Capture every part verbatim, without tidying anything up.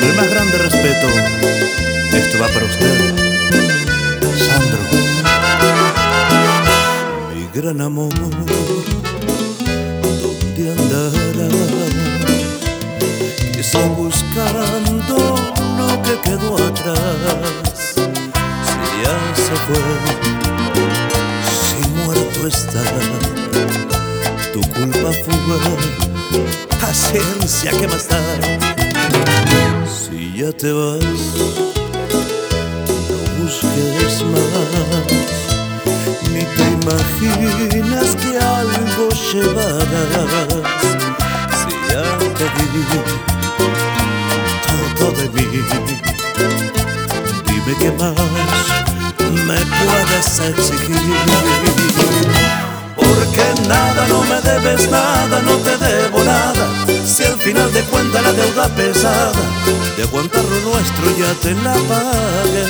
Con el más grande respeto, esto va para usted, Sandro. Mi gran amor, ¿dónde andarás? Quizá buscando lo que quedó atrás. Si ya se fue, si muerto está, tu culpa fue, paciencia, ¿qué más da? Si ya te vas, no busques más, ni te imaginas que algo llevarás. Si ya te di todo de mí, dime qué más me puedes exigir. Porque nada, no me debes nada, no te debo nada. Si al final de cuentas la deuda pesada de aguantar lo nuestro ya te la pagué.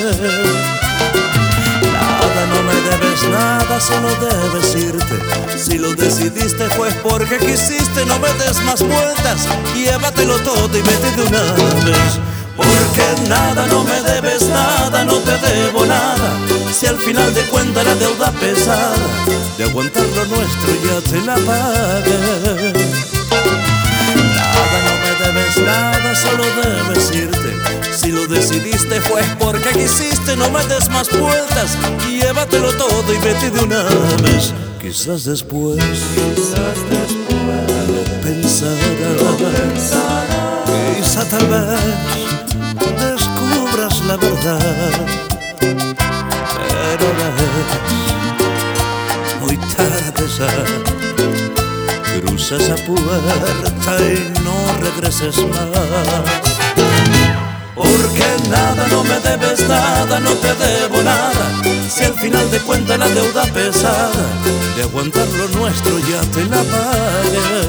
Nada, no me debes nada, solo debes irte. Si lo decidiste fue porque quisiste, no me des más vueltas. Llévatelo todo y vete de una vez. Porque nada, no me debes nada, no te debo nada. Si al final de cuentas la deuda pesada de aguantar lo nuestro ya te la pagué. Nada, no me debes nada, solo debes irte. Si lo decidiste fue porque quisiste, no me des más vueltas. Llévatelo todo y vete de una vez. Quizás después, quizás después pensarás, quizá tal vez descubras la verdad, pero ahora es muy tarde ya. Cruza esa puerta y no regreses más. Porque nada, no me debes nada, no te debo nada. Si al final de cuentas la deuda pesada de aguantar lo nuestro ya te la pagué.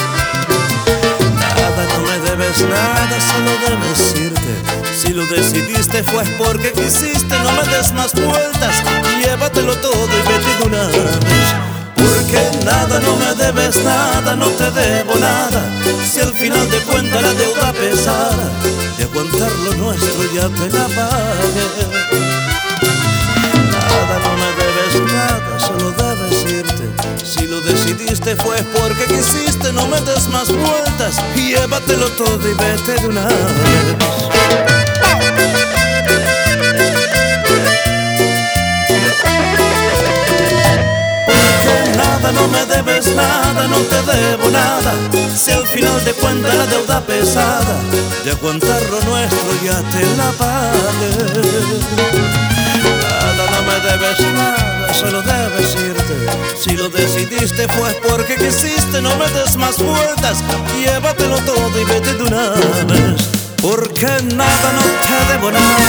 Nada, no me debes nada, solo debes irte. Si lo decidiste fue porque quisiste, no me des más vueltas. Llévatelo todo y vete de una vez. Porque nada, no me debes nada, no te debo nada. Si al final de cuentas la deuda pesada de aguantar lo nuestro ya te la pagué. Nada, no me debes nada, solo debes irte. Si lo decidiste fue porque quisiste, no me des más vueltas. Llévatelo todo y vete de una vez. No me debes nada, no te debo nada. Si al final de cuentas la deuda pesada de aguantar lo nuestro ya te la pagué. Nada, no me debes nada, solo debes irte. Si lo decidiste fue porque quisiste, no me des más vueltas. Llévatelo todo y vete de una vez. Porque nada, no te debo nada.